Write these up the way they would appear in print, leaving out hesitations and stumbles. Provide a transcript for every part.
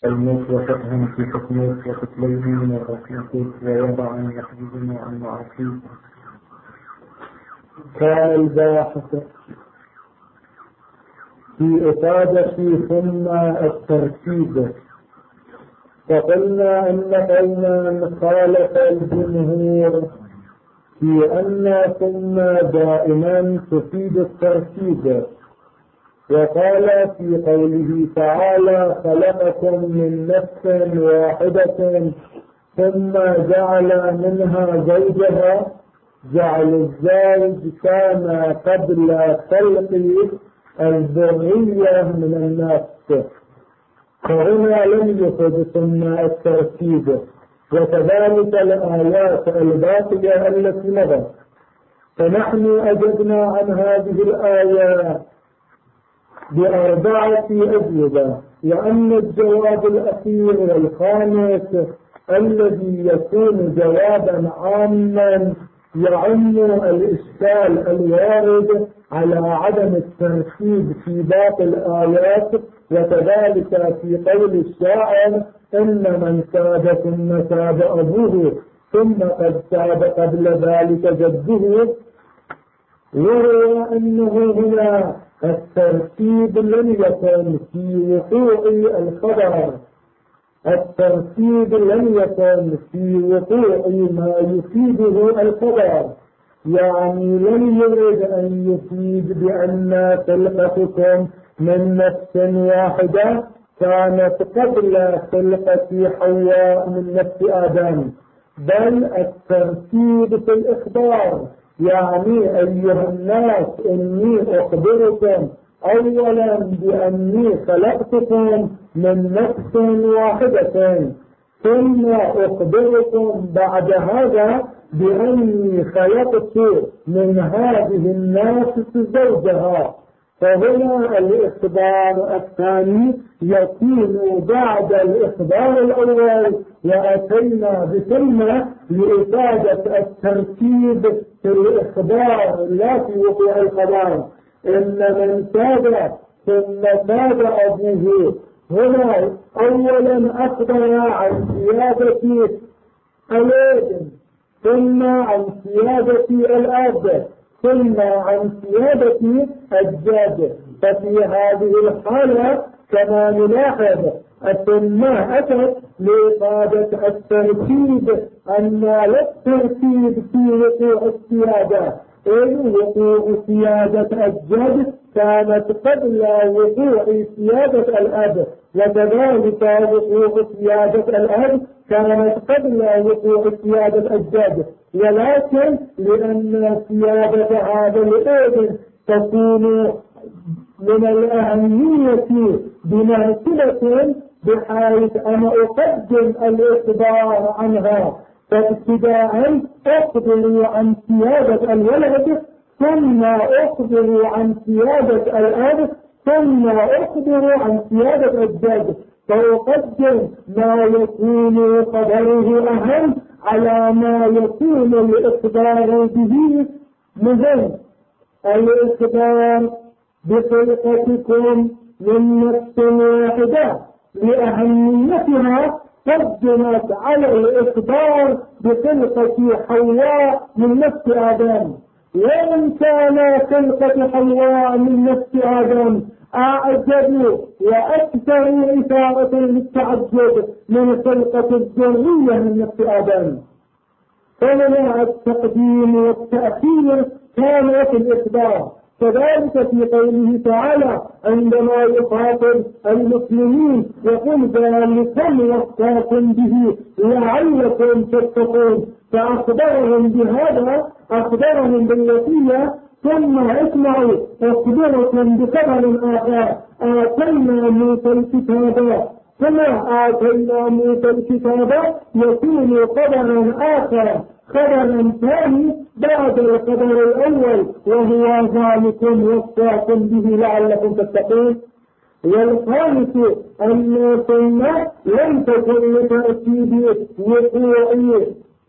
الموفقهم في حكم وختليهم والرفيق ويضع أن يحجزهم عن معاصيه. كان الباحث في إفادة ثم الترتيب، فقلنا أن قولا خالف الجمهور في أن ثم دائما تفيد الترتيب، وقال في قوله تعالى خلقكم من نفس واحدة ثم جعل منها زوجها، جعل الزوج كان قبل خلق الذرية من النفس، فهنا لم يفد ثم الترتيب. وكذلك الآيات الباقية التي مضت، فنحن أجبنا عن هذه الآيات بأربعة أجوبة، لأن الجواب الأخير والخامس الذي يكون جوابا عاما يعم الإشكال الوارد على عدم الترتيب في باقي الآيات. وكذلك في قول الشاعر إن من تاب ثم تاب أبوه ثم قد تاب قبل ذلك جده، يروى أنه هنا الترتيب لم يكن في وقوع الخبر، الترتيب لم يكن في وقوع ما يفيده الخبر، يعني لم يرد أن يفيد بأن خلقتكم من نفس واحدة كانت قبل خلقة حواء من نفس آدم، بل الترتيب في الإخبار، يعني أيها الناس إني أخبركم أولا بأني خلقتكم من نفس واحدة، ثم أخبركم بعد هذا بأني خلقت من هذه الناس زوجها. فهنا الإخبار الثاني يكون بعد الإخبار الأول، وأتينا بكلمة لإفادة الترتيب في الإخبار لا في وقوع الخبر. إن من تاب ثم تاب أبوه، هنا أولا أخبر عن سيادة الابن، ثم عن سيادة الأب، ثم عن سيادة الجد. ففي هذه الحالة كما نلاحظ ثم أتت لإفادة الترتيب، أن لا الترتيب في وقوع السيادة، إن وقوع سيادة الجد كانت قبل وقوع سيادة الأب، وكذلك وقوع سيادة الأب كانت قبل وقوع سيادة الجد. ولكن لأن سيادة هذا الابن تكون من الأهمية بمنزلة بحيث أنا أقدم الإخبار عنها، فابتداء أخبر عن سيادة الولد، ثم أخبر عن سيادة الأب، ثم أخبر عن سيادة الجد، فأقدم ما يكون خبره أهم على ما يكون الإخبار به مهم. الإخبار بخلقتكم من نفس واحدة لأهميتها قدمت على الإخبار بخلقة حواء من نفس آدم، وإن كان خلقة حواء من نفس آدم أعجب وأكثر إثارة للتعجب من خلقة الذرية من نفس آدم. فمنع التقديم والتأخير كان في الإخبار. كذلك في قوله تعالى عندما يخاطب المسلمين يقول ذلكم وصاكم به لعلكم تتقون، فأخبرهم بهذا، أخبرهم بالوصية. ثم اسمعوا أخبركم بخبر آخر، آتينا موسى الكتاب، كما آتينا موسى الكتاب يكون خبرا آخر، خبرا ثاني بعد الخبر الأول، وهو ذلكم وصاكم به لعلكم تتقون. والخامس أن ثم لم تكن لتأكيد وقوع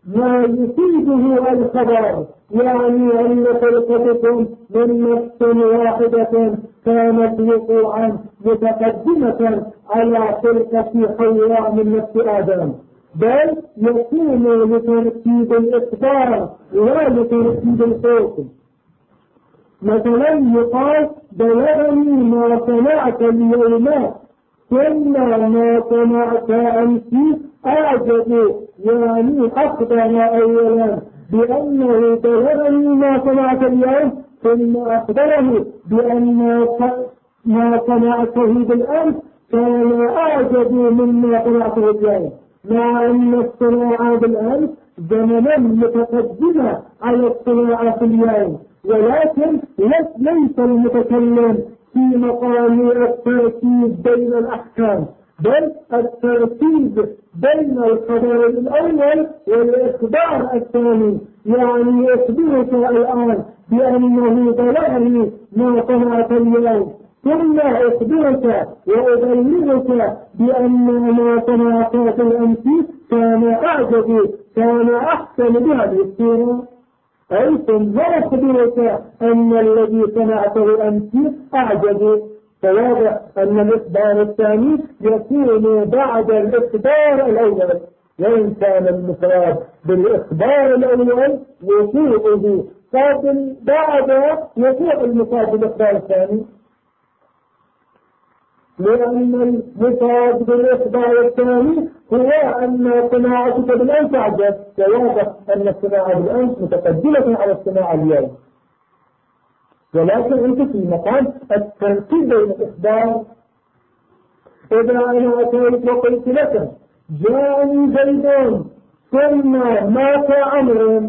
ما يفيده الخبر، يعني أن خلقتكم من نفس واحدة كانت وقوعا متقدمة على خلقة حواء من نفس آدم، بل يكون لترتيب الإخبار لا لترتيب الحكم. مثلا يقال بلغني ما صنعت اليوم ثم ما صنعت أمس أعجب، يعني أخبر أولا بأنه بلغني ما صنعت اليوم ثم أخبره بأن ما صنعته بالأمس كان أعجب مما صنعته اليوم، مع أن الصناعة بالأمس زمنا متقدمة على الصناعة في اليوم، ولكن ليس المتكلم في مقام الترتيب بين الأحكام، بل الترتيب بين الخبر الأول والإخبار الثاني، يعني يخبرك الآن بأنه بلغني ما صنعت اليوم، ثم أخبرك وأبلغك بأن ما صنعت في الأمس كان أعجب، كان أحسن بهذه الصورة. أي ثم أخبرك أن الذي صنعته أمس أعجب. فواضح أن الإخبار الثاني يكون بعد الإخبار الأول، وإن كان المفرد بالإخبار الأول وقوعه قابل بعد وقوع المفرد بالإخبار الثاني، لأن المفرد بالإخبار الثاني هو أن صناعتك بالأمس أعجب، وواضح أن الصناعة بالأمس متقدمة على الصناعة اليوم، ولكن أنت في مقام الترتيب بين الإخبار. إذا أنا أتيت وقلت لك جاءني زيد ثم مات عمرو،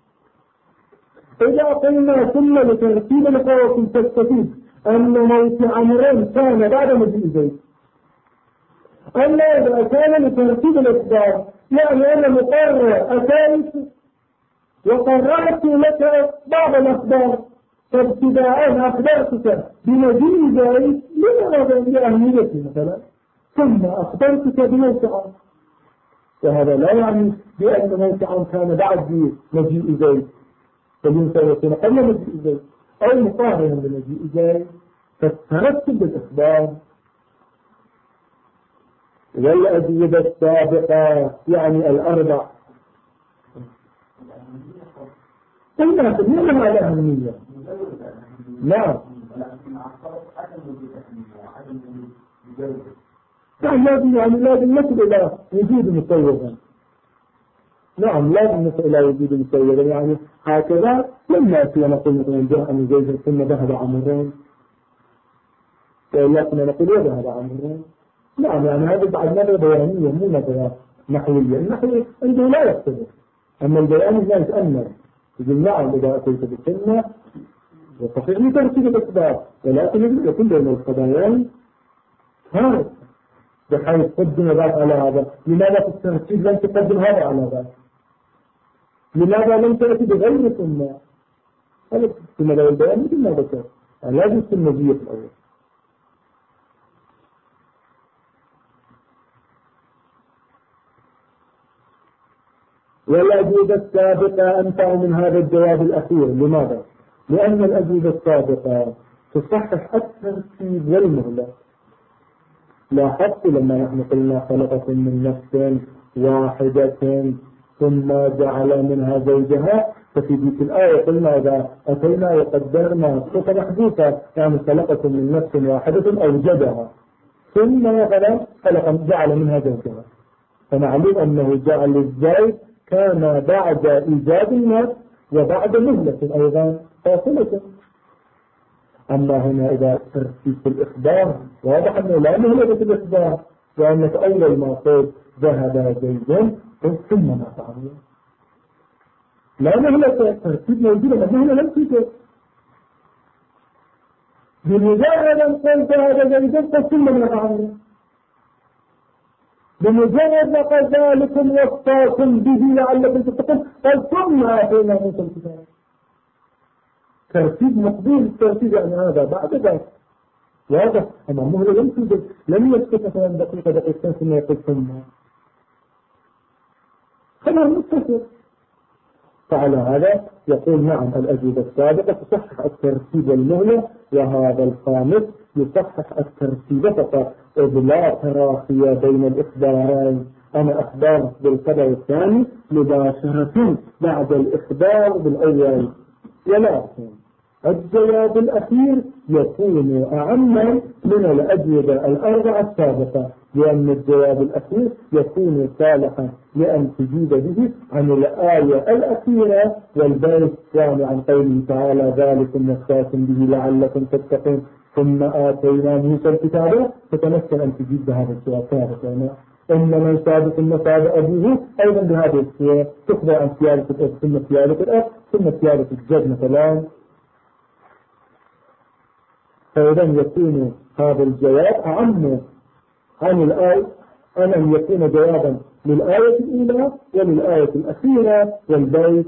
إذا قلنا ثم لترتيب الحكم تستفيد أن موت عمرو كان بعد مجيء زيد. أما إذا كان لترتيب الإخبار يعني أنا مقرر أتيت وقررت لك بعض الأخبار، فابتداء أخبرتك بمجيء زيد لأهميته مثلا، ثم أخبرتك بموت عمرو، وهذا لا يعني بأن موت عمرو كان بعد مجيء زيد، بل يكون قبل مجيء زيد أو مقارنا بمجيء زيد. فالترتب بالإخبار. والأجوبة السابقة يعني الأربع قلنا كلها على أهمية. نعم لازم نصل إلى وجود مسوغا. نعم لازم نصل إلى وجود مسوغا، يعني هكذا لم نأتي ونقول مثلا جاء من زيد ثم ذهب عمرين، لكن نقول وذهب عمرين. نعم يعني هذا بعد نظرة بيانية مو نظرة نحوية. النحوي عنده لا يختلف، أما البياني لا يتأمل. يقول نعم إذا أتيت بالسنة وصحيح لترتيب الأسباب، ولكن يكون بين القضايان فارق، بحيث قدم ذات على هذا. لماذا في الترتيب لم تقدم هذا على ذات؟ لماذا لم تأتي بغير سنة؟ هذا السنة لا البيان مثل ما ذكر، لازم السنة في الأول. والأجوبة السابقة أنفع من هذا الجواب الأخير. لماذا؟ لأن الأجوبة السابقة تصحح الترتيب والمهلة. لاحظت لما نحن قلنا خلقكم من نفس واحدة ثم جعل منها زوجها، ففي ذيك الآية قلنا إذا أتينا وقدرنا صفة محذوفة يعني خلقكم من نفس واحدة أوجدها ثم جعل منها زوجها، فمعلوم أنه جعل الزوج كان بعد إيجاد النفس وبعد مهلة أيضا فاصلة. أما هنا إذا ترتيب الإخبار واضح أنه لا مهلة في الإخبار، وأنك أول ما قلت ذهب زيد ثم ما فعل لا مهلة، ترتيب موجودة مهلة لم توجد. بمجرد أن قلت ذهب زيد ثم ما فعل، بمجرد ما قال ذلكم وصاكم به لعلكم تتقون قال ثم آتينا موسى الكتاب. ترتيب مقبول الترتيب يعني هذا بعد ذلك واضح. أما مهلة لم توجد، لم يسكت مثلا دقيقتين ثم يقول ثم خبر متصل فعلى هذا يقول نعم الأجوبة السابقة تصحح الترتيب والمهلة، وهذا الخامس يصحح الترتيب فقط، إذ لا تراخي بين الإخبارين. أنا أخبار بالخبر الثاني مباشرة بعد الإخبار بالأول، ولكن الجواب الأخير يكون أعم من الأجوبة الأربعة السابقة، لأن الجواب الأخير يكون صالحا لأن تجيب به عن الآية الأخيرة والبيت، يعني عن قوله تعالى ذلكم وصاكم به لعلكم تتقون ثم آتينا موسى الكتاب، فتمثل أن تجيب بهذا الجواب ثابت. إن من سابق المسابق أبوه أيضا بهذه السيرة تخبر عن سيادة الأب ثم سيادة الأب ثم سيادة الجد مثلا. فإذا يكون هذا الجواب أعم عن الآية أن يكون جوابا للآية الأولى وللآية الأخيرة والبيت.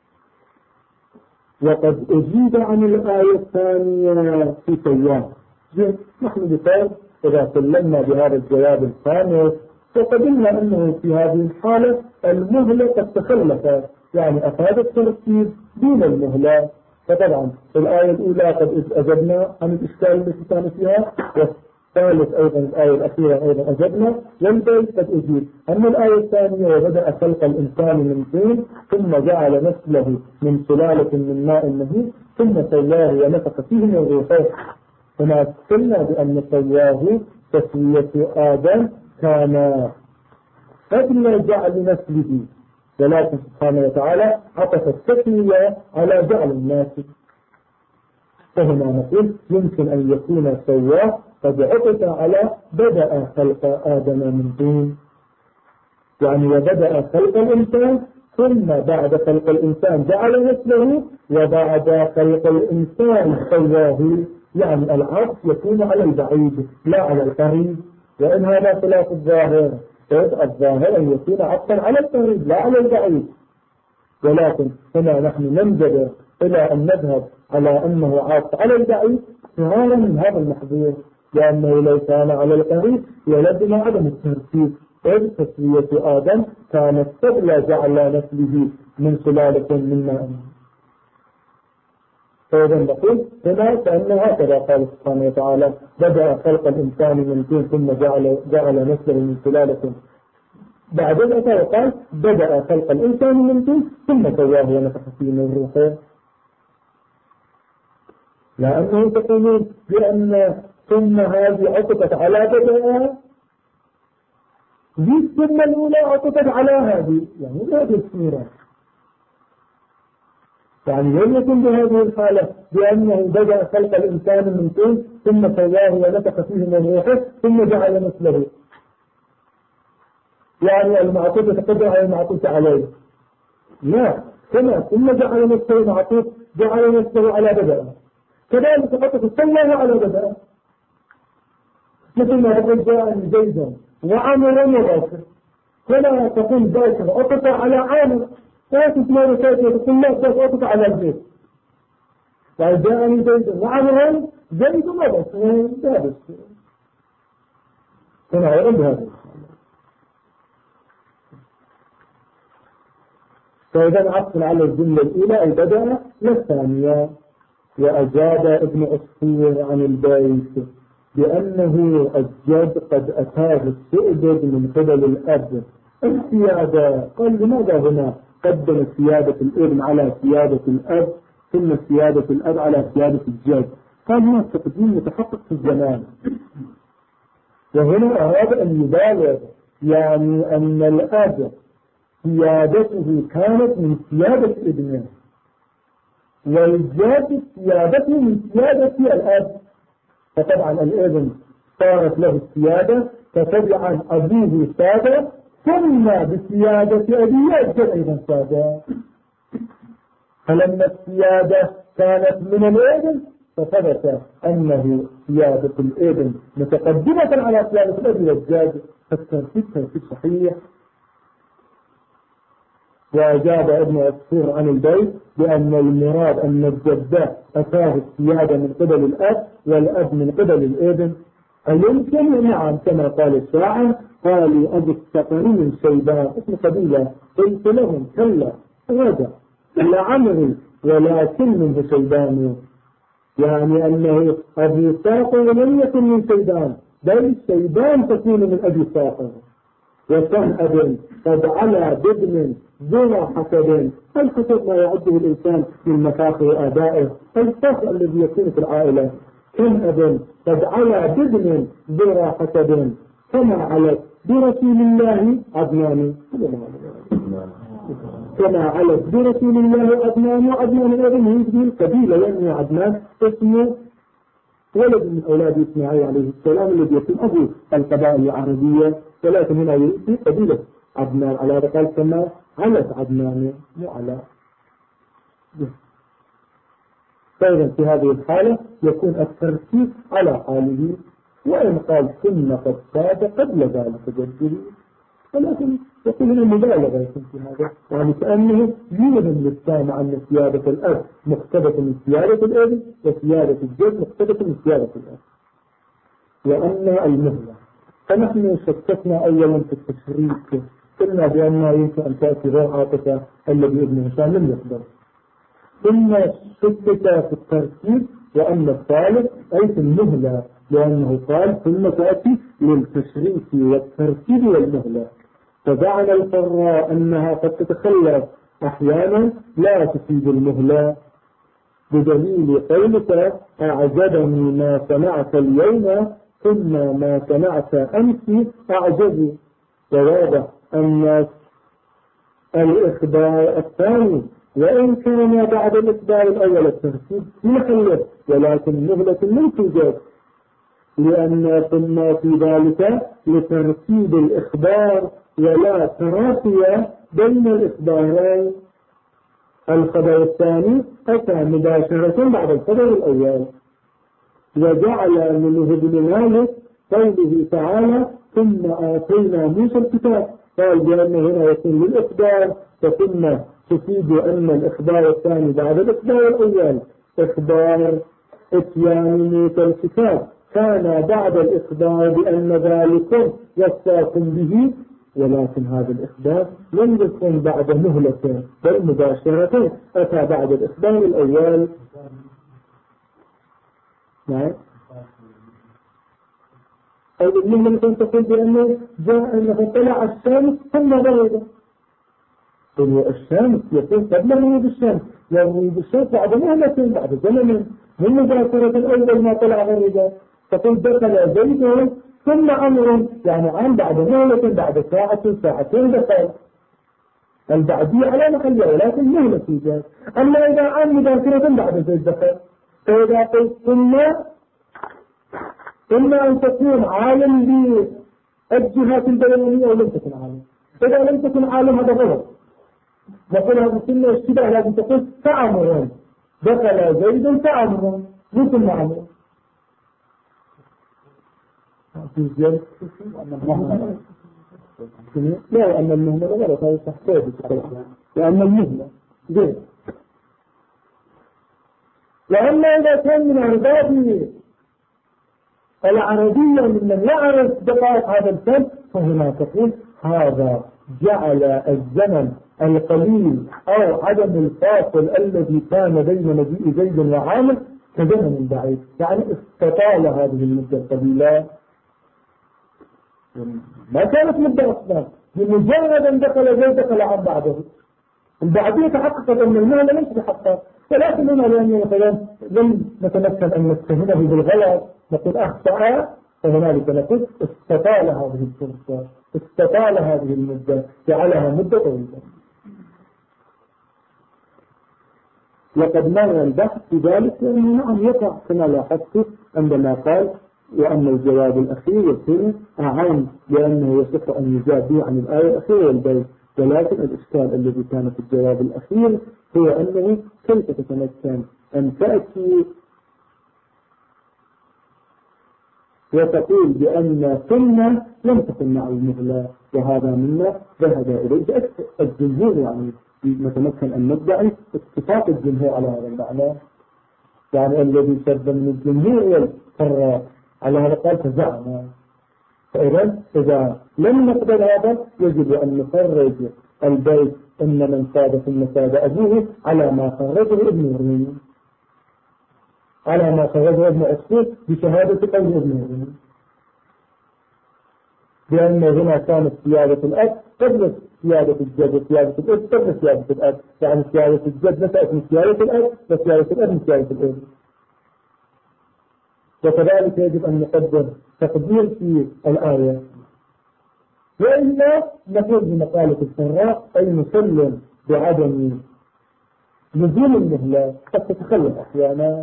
وقد أجيب عن الآية الثانية في سيان. نحن بقول إذا سلمنا بهذا الجواب الخامس فقدمنا أنه في هذه الحالة المهلة قد تخلفت، يعني أفاد الترتيب دون المهلة. فطبعا الآية الأولى قد أجبنا عن الإشكال التي كان فيها، والثالث أيضا الآية الأخيرة أيضا أجبنا، والبيت قد أجيب. أما الآية الثانية وبدأ خلق الإنسان من طين ثم جعل نسله من سلالة من ماء مهين ثم سواه ونفخ فيه من روحه. هنا قلنا بأن سواه تسوية آدم كان قبل جعل نسله، ولكن سبحانه وتعالى عطف التسوية على جعل الناس. فهنا نقول يمكن أن يكون سواه قد عطف على بدأ خلق آدم من طين، يعني وبدأ خلق الإنسان ثم بعد خلق الإنسان جعل نسله وبعد خلق الإنسان سواه، يعني العطف يكون على البعيد لا على القريب. وإن هذا خلاف الظاهر، الظاهر أن يكون عطفا على القريب لا على البعيد، ولكن هنا نحن ننجبر إلى أن نذهب على أنه عطف على البعيد فرارا من هذا المحظور، لأنه لو كان على القريب يلزم عدم الترتيب، إذ تسوية آدم كانت قبل جعل نسله من سلالة من ماء. فإذا نقول هنا كأنه هكذا قال سبحانه وتعالى بدأ خلق الإنسان من طين ثم جعل نسله من سلالة. بعدين أتى وقال بدأ خلق الإنسان من طين ثم سواه ونفخ فيه من روحه، لأنه تقولون بأن ثم هذه عطفت على بدأ، ذي ثم الأولى عطفت على هذه، يعني هذه الصورة. يعني لم يكن بهذه الحالة بأنه بدأ خلق الإنسان من طين ثم سواه ونفخ فيه من روحه ثم جعل مثله، يعني المعطوف يتقدر على المعطوف عليه. لا، ثم جعل نفسه معطوف جعل نفسه على بدأ، كذلك عطف سواه على بدأ، مثل ما تقول جاءني زيدا وعمر وباكر، فلا تقول باكر عطف على عامر، لا تسمى رسالة تقول لا تعطف على البيت. قال جاءني زيدا وعمر زيد وباكر لا بس هنا غير بهذا. فإذا عطف على الجملة الأولى أي بدأ للثانية. وأجاب ابن أسطير عن البيت بأنه الجد قد أتاه السؤدد من قبل الأب السيادة. قال لماذا هنا قدم سيادة الابن على سيادة الأب ثم سيادة الأب على سيادة الجد؟ قال هنا تقديم متحقق في الزمان، وهنا أراد أن يبالغ، يعني أن الأب سيادته كانت من سيادة ابنه والجد سيادته من سيادة الأب، فطبعا الابن صارت له السيادة فتبعا أبيه سادة ثم بسيادة أبيه الجد أيضا سادة. فلما السيادة كانت من الابن فثبت أنه سيادة الابن متقدمة على سيادة الأب والجد، فالترتيب ترتيب صحيح. وأجاب ابن عصفور عن البيت بأن المراد أن الجد أتاه السيادة من قبل الأب والأب من قبل الابن. أيمكن؟ نعم، كما قال الشاعر قالوا أبو السقرين شيبان اسم قبيلة، قلت لهم كلا رجع لعمري ولكن منه شيبان، يعني أنه أبي صاقر لم يكن من شيبان بل شيبان تكون من أبي صاقر. وكم أب قد علا بابن ذو حسب، الحسب ما يعده الإنسان من مفاخر آبائه، الفخر الذي يكون في العائلة. كم أب قد علا بابن ذو حسب كما علت برسول الله عدنان، كما علت برسول الله عدنان. وعدنان ابن هذه القبيلة يعني عدنان اسمه ولد من أولاد إسماعيل عليه السلام الذي يكون أبو القبائل العربية، ولكن هنا يأتي قبيلة عدنان على رقال كما علت عدنان مو على. فإذا في هذه الحالة يكون الترتيب على حاله، وإن قال ثم قد صاد قبل ذلك جده، ولكن يقول المبالغة يكون في هذا، يعني كأنه يوهم للسامع أن سيادة الأب مقتبة من سيادة الأب وسيادة الجد مقتبة من سيادة الأب. وأن المهلة، فنحن شككنا أولا في التشريك، قلنا بأنها يمكن أن تأتي غير عاطفة الذي ابن هشام لم يقدر، ثم شكك في الترتيب وأن الثالث أي في المهلة، لأنه قال ثم تأتي للتشريك والترتيب والمهلة. فجعل القراء أنها قد تتخلف أحيانا لا تفيد المهلة، بدليل قولك أعجبني ما صنعت اليوم ثم ما صنعت أمس أعجبي. وواضح أن الإخبار الثاني وإن كان بعد الإخبار الأول الترتيب مخلف، ولكن مهلة لم توجد، لأن ثم في ذلك لترتيب الإخبار ولا تراخي بين الإخبارين. الخبر الثاني أتى مباشرة بعد الخبر الأول. وجعل منه ابن مالك قوله تعالى ثم آتينا موسى الكتاب، قال بأن هنا يكون للإخبار، فثم تفيد أن الإخبار الثاني بعد الإخبار الأول إخبار إتيان موسى الكتاب كان بعد الإخبار بأن ذلك وصاكم به، ولكن هذا الإخبار لم يكن بعد مهلة بل مباشرة أتى بعد الإخبار الأول. نعم. أو المهلة تقول بأنه جاء أنه طلع الشمس ثم غرب، الشمس يكون قبل غروب الشمس، وغروب الشمس بعد مهلة بعد زمن من مباشرة الأول ما طلع غرب. تقول دخل زيد ثم أمر، يعني عام بعد مهلة بعد ساعة ساعتين دخل، البعدية على محلها ولكن مهلة في ذلك. أما إذا عام مباشرة بعد زيد دخل، فإذا قلت ثم أن تكون عالم بالجهات البيانية ولم تكن عالم. إذا لم تكن عالم هذا غلط، نقول هذا السنة اشتباه، لازم تقول فأمر دخل زيد فأمر مثل ما أمر. في زيادة لا أن المهنة غلط، هذا تحتاج لأن المهنة زيد. لأن إذا كان من عباده العربية ممن يعرف دقائق هذا الفن، فهنا تقول هذا جعل الزمن القليل أو عدم الفاصل الذي كان بين مجيء زيد وعامر كزمن بعيد، يعني استطال هذه المدة القليلة، ما كانت مدة أصلا، بمجرد أن دخل زيد دخل عام بعده. البعدية تحققت أن المعنى ليس بحقها، ولكن هنا لأنه مثلا لم نتمكن أن نتهمه بالغلط نقول أخطأ، فهنالك نقول استطال هذه الفرصة، استطال هذه المدة، جعلها مدة طويلة. وقد مر البحث في ذلك لأنه نعم يقع كما لاحظت عندما قال وأن الجواب الأخير يكون أعم لأنه يصح أن يجاب به عن الآية الأخيرة والبيت، ولكن الإشكال الذي كان في الجواب الأخير هو أنه كيف تتمكن أن تأتي وتقول بأن ثم لم تكن مع المهلة، وهذا مما ذهب إليه الجمهور، يعني نتمكن أن ندعي اتفاق الجمهور على هذا المعنى، يعني الذي شد من الجمهور والقراء على هذا قال فزعنا. فإذا لم نقبل هذا يجب أن نخرج البيت إن من ساد ثم ساد أبوه على ما خرجه ابن الرومي، على ما خرجه ابن عصفور بشهادة قول ابن الرومي، بأن هنا كانت سيادة الأب قبل سيادة الجد وسيادة الأب قبل سيادة الأب، يعني سيادة الجد نشأت من سيادة الأب وسيادة الأب من سيادة الأب. وكذلك يجب أن نقدر تقدير في الآية، وإلا نقول بمقالة الفراء أي نسلم بعدم نزول المهلة قد تتخلف أحيانا.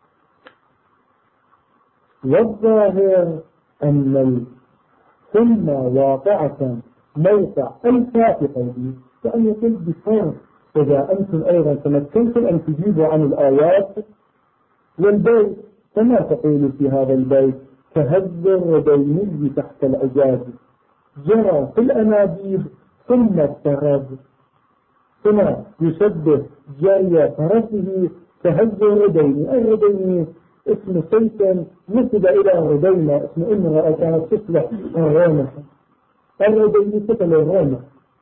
والظاهر أن السنة واقعة موقع الفاتحة دي، يعني يقول بفرق إذا أنتم أيضا تمكنتم أن تجيبوا عن الآيات والبيت كما تقول في هذا البيت كهز الرديني تحت الأجاز جرى في الأنابيب ثم اضطرب، ثم يشبه جري فرسه كهز الرديني. الرديني اسم سيف نسب إلى ردينة، اسم امرأة كانت تصلح الرامة، الرديني قتل الرامة،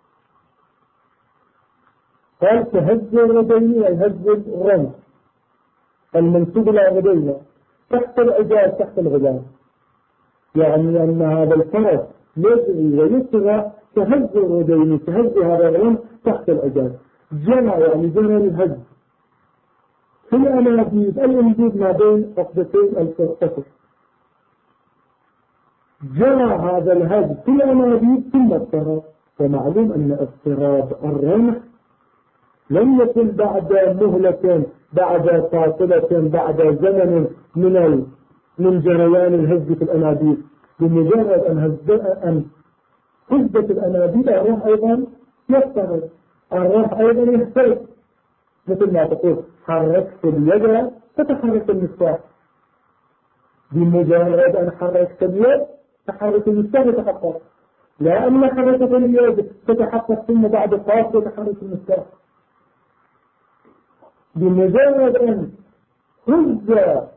قال كهز الرديني أي هز الرمح المنسوب إلى ردينة تحت الأجاز تحت الغلام، يعني أن هذا الفرس يجري ويسرى كهز الرديني كهز هذا الرمح تحت الأجاز. جمع يعني جمع الهز في الأنابيب، الانبيب ما بين عقدتين القصر، جرى هذا الهز في الأنابيب ثم اضطرب. ومعلوم أن اضطراب الرمح لم يكن بعد مهلة بعد فاصلة بعد زمن من جريان الهز في الأنابيب، بمجرد أن هزت الأنابيب الرمح أيضا يضطرب، الرمح أيضا يختلف، مثل ما تقول حركت اليد تتحرك المفتاح، بمجرد أن حركت اليد تحرك المفتاح يتحقق، لا أن حركة اليد تتحقق ثم بعد فاصلة تحرك المفتاح. بمجرد أن هز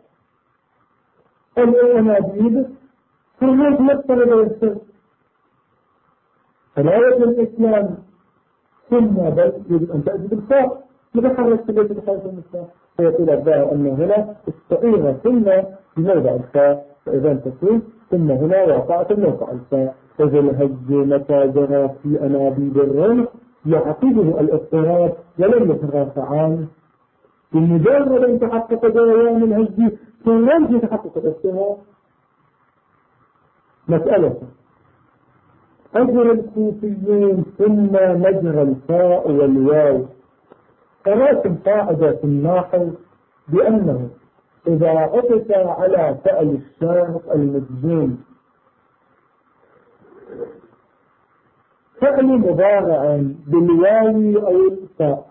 الأنابيب فرمات مضطرب ويختلف. فلا يجب الإسلام ثم بل يجب أن تأتي بالفاء متحرك التي تتحرك المفتاح، فيقول الظاهر أن هنا استعير ثم بموضع الفاء، فإذا تكون ثم هنا وقعت موقع الفاء. إذا الهج متى جرى في أنابيب الرمح يعقبه الاضطراب ولم يترافع عنه، بمجرد أن تحقق جريان الهج ثم يتحقق الاضطراب. مسألة أجر الكوفيين ثم مجرى الفاء والواو، فراسم قاعدة في النحو بأنه إذا عطف على فعل الشرط المجزوم فعل مضارع بالواو أو الفاء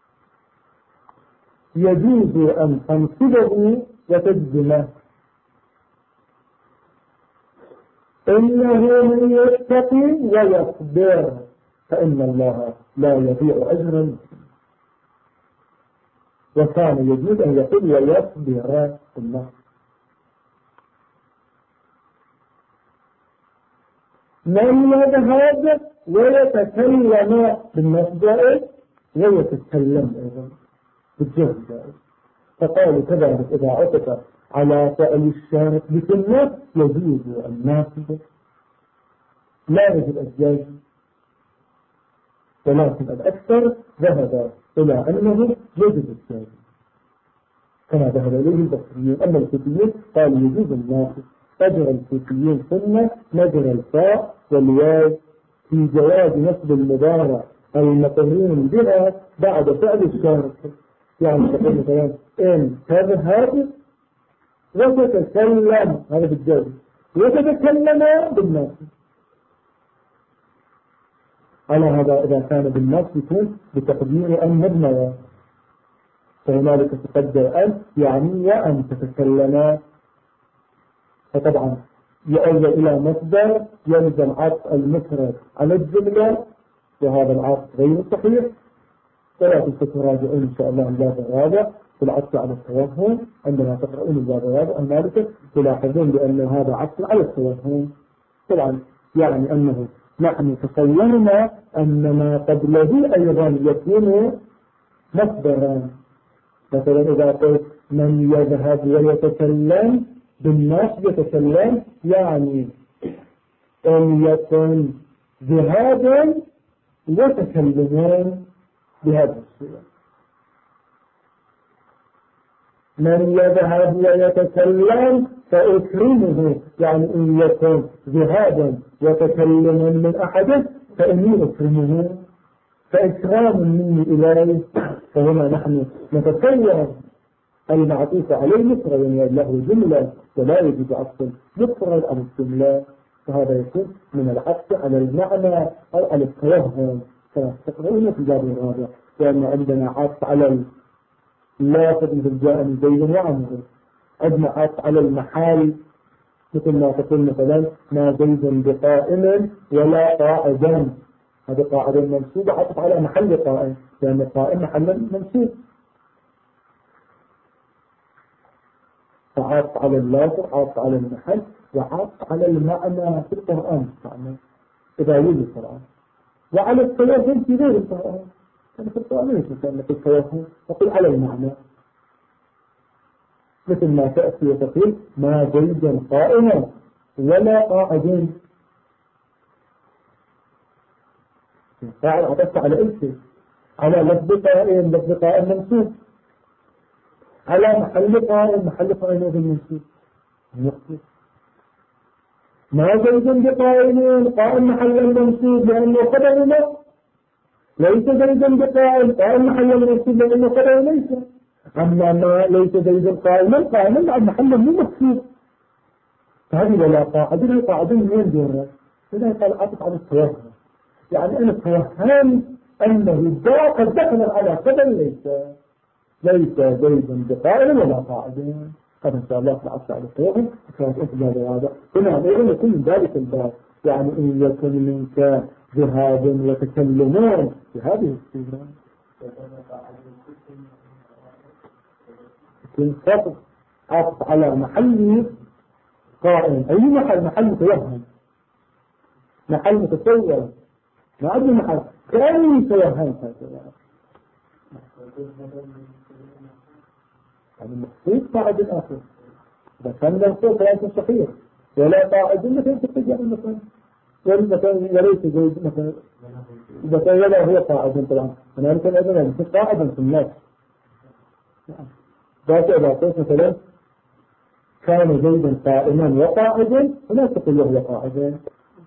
يجوز أن تنصبه وتجزمه. إنه من يتقي ويصبر فإن الله لا يضيع أجرا، وكان يجوز أن يقول ويصبر الله. من يذهب ويتكلم بالمصدر ويتكلم أيضا بالجهد، فقالوا كذلك إذا عطف على فعل الشارط بكلمة يجوز الناصب لا يجب الجازم، ولكن الأكثر ذهب إلى أنه يجب الجازم كما ذهب إليه البصريين. أما الكوفيين قالوا يجوز الناصب. أجر الكوفيين ثم مجرى الفاء والواو في جواز نصب المضارع المقرون بها بعد فعل الشارط، يعني تقول مثلا إن تذهب وتتكلم هذا بالجازم وتتكلم بالناصب. على هذا إذا كان بالنص يكون بتقدير أن مبنى، فهنالك تقدر أن يعني وأن تتكلم، فطبعا يؤول إلى مصدر يلزم عطف المفرد على الجملة، وهذا العطف غير صحيح. ولكن ستراجعون إن شاء الله الباب الرابع في العطف على التوهم، عندما تقرؤون الباب الرابع المالكة تلاحظون بأن هذا عطف على التوهم، طبعا يعني أنه نحن تصورنا أن ما قبله أيضا يكون مصدرا. مثلا إذا قلت من يذهب ويتكلم بالناس يتكلم، يعني أن يكون ذهابا وتكلمون بهذا الصورة. من يذهب ويتكلم فأكرمه، يعني إن يكون ذهابا وتكلما من أحد فإني أكرمه، فإكرام مني إليه. فهنا نحن نتصور المعطوف عليه مفرد له جملة ولا يجب عطف مفرد على الجملة، فهذا يكون من العطف على المعنى أو على التوهم كما تقرؤون في الباب الرابع. لأن عندنا عطف على اللافظ مثل جاء من زيد وعمر، عندنا عطف على المحال مثل ما تقول مثلا ما زيد بقائم ولا قاعدا، هذا قاعدا منصوب عطف على محل قائم، لأن قائم محل منصوب. فعطف على اللافظ، عطف على المحل، وعطف على المعنى في القرآن يعني إذا يوجد القرآن، وعلى التوهم في غير القرآن. يعني في القرآن ليس مثلا في التوهم، تقول على المعنى مثل ما تأتي وتقول ما زيدا قائما ولا قاعدا. فاعل عطفت على أي شيء، على لفظ قائم، لفظ قائم منصوب، على محل قائم، محل قائم منصوب. ما زيد بقائم، قائم محل منصوب لأنه قدر له، ليس زيد بقائم، قائم محل منصوب لأنه قدر ليس. أما ما ليس زيد قائما، قائما بعد محل مو مكسور، فهذه ولا قاعدة. القاعدة من وين جرى؟ إذا قال عطف على التوهم، يعني أنا توهمت أنه قد دخل على قدر ليس زيد بقائم ولا قاعدة. هذا إن شاء الله في العصر على التوهم كانت أفضل هذا. هنا أيضا يكون من ذلك الباب، يعني إن يكن منك ذهاب وتكلمون بهذه الصورة يكون خطأ عطف على محل قائم. أي محل؟ محل متوهم، محل متصور، ما عندي محل كأني توهمت هكذا. يعني المقصود قاعد الآخر إذا كان المقصود فلا صحيح، ولا قاعد مثل تتجاه المكان والمكان وليس زوج مثلا، إذا كان ولا هو قاعد طبعا هنالك الأذن يكون قاعدا في الناس. ذات إذا قلت مثلا كان زيدا قائما وقاعدا فلا تقول له قاعدا.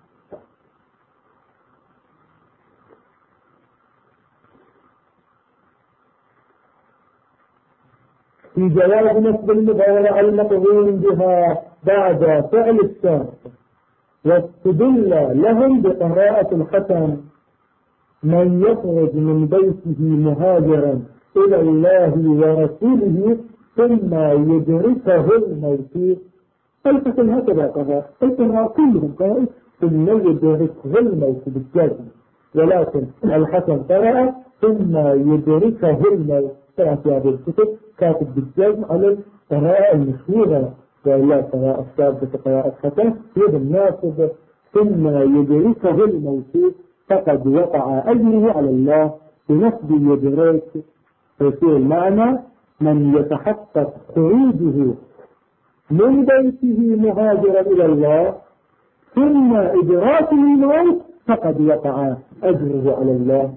في جواز نسب المغايرة المقرون بها بعد فعل السابق، واستدل لهم بقراءة الختم من يخرج من بيته مهاجرا إلى الله ورسوله ثم يدركه الموت. الختم هكذا قراءة القراءة كلهم قراءة ثم يدركه الموت بالجزم، ولكن الختم قراءة ثم يدركه الموت. في هذه الكتب كاتب بالجزم على القراءة المشهورة، وإلا القراءة الثابتة قراءة ختم يد الناصب ثم يدركه الموت فقد وقع أجره على الله بنسب يدرك. فيصير المعنى من يتحقق خروجه من بيته مهاجرا إلى الله ثم إدراك الموت فقد وقع أجره على الله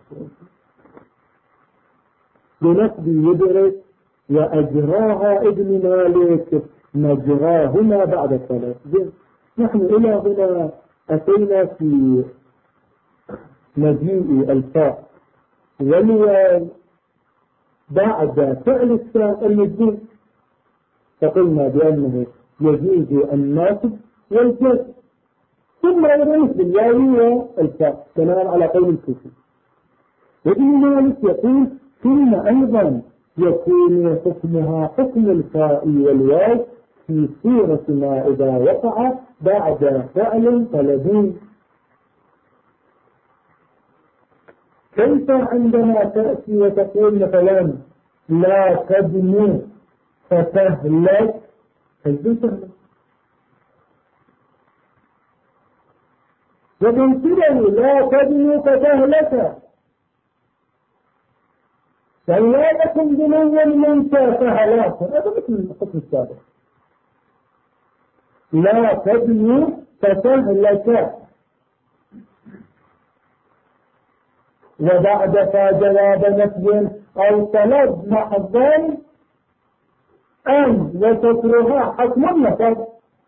بنسب يدرك. وأجراها ابن مالك مجراهما بعد 3. نحن إلى هنا أتينا في مجيء الفاء والواو بعد فعل الساق المجزوم، فقلنا بأنه يجوز الناسب والجزم ثم يريد بالواو والفاء كلام على قول الكوفي. وابن مالك يقول ثم أيضا يكون حكمها حكم الفاء والواو في صورة ما إذا وقع بعد فعل طلبي. كيف عندما تأتي وتقول مثلا لا تبني فتهلك، كيف تهلك؟ وبالتالي لا تبنوا فتهلك، يعني لا يكن بنوا منسى فهلاك، هذا مثل الحكم السابق. لا تبنوا فتهلك، وبعد فجواب نفي أو طلب محضا أن وسترها حكم النفذ،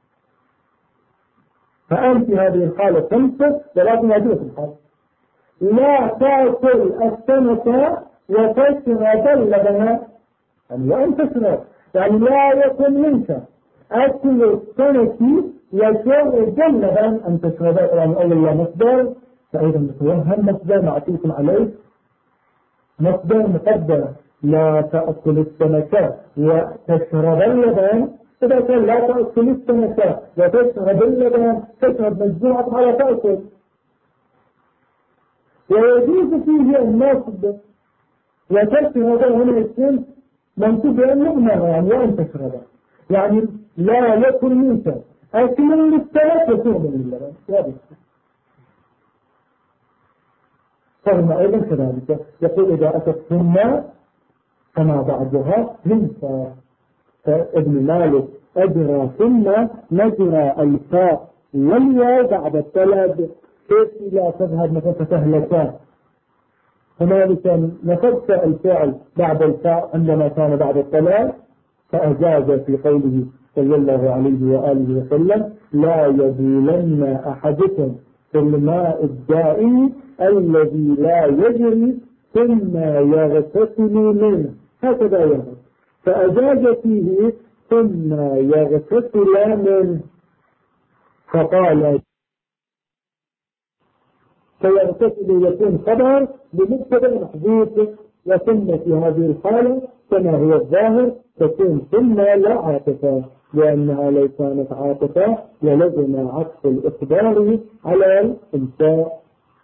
فأنت في هذه الحالة تنفذ ولكن هذه الحالة لا تأكل السمكة وتشرب اللبن، يعني وأن تشرب، يعني لا يكن منك أكل السمك وشرب اللبن أن تشرب، يعني أولا مصدر، فأيضا نتوهم مصدر معطيكم عليه، مصدر مقدر لا تأكل السمكة وتشرب اللبن، إذا كان لا تأكل السمكة وتشرب اللبن تشرب مجموعة على تأكل، ويجوز فيه النصب وتشرب هنا السن منصوب لأنه يعني وأن تشرب، يعني لا يكن منك أكل للسمك وشرب اللبن، واضح. ثم أيضا كذلك يقول إذا أتت ثم كما بعدها ينسى، فابن مالك أجرى ثم نجرى الفاء والياء بعد الطلب، كيف لا تذهب مثلا فتهلكا، هنالك نفذت الفعل بعد الفاء عندما كان بعد الطلب، فأجاز في قوله صلى الله عليه وآله وسلم لا يبولن أحدكم في الماء الدائم الذي لا يجري ثم يغتسل منه، هكذا يقول، فأجاز فيه ثم يغتسل منه، فقال فيغتسل يكون خبر بمبتدا محذوف، وثم في هذه الحالة كما هو الظاهر تكون ثم لا عاطفة، لأنها لو كانت عاطفة للزم عطف الإخبار على الإنساء،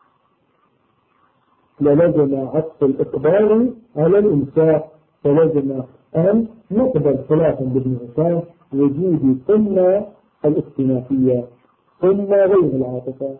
للزم عطف الإخبار على الإنساء، فلزم أن نقبل خلافا بابن هشام وجود ثم الاستنافية ثم غير العاطفة.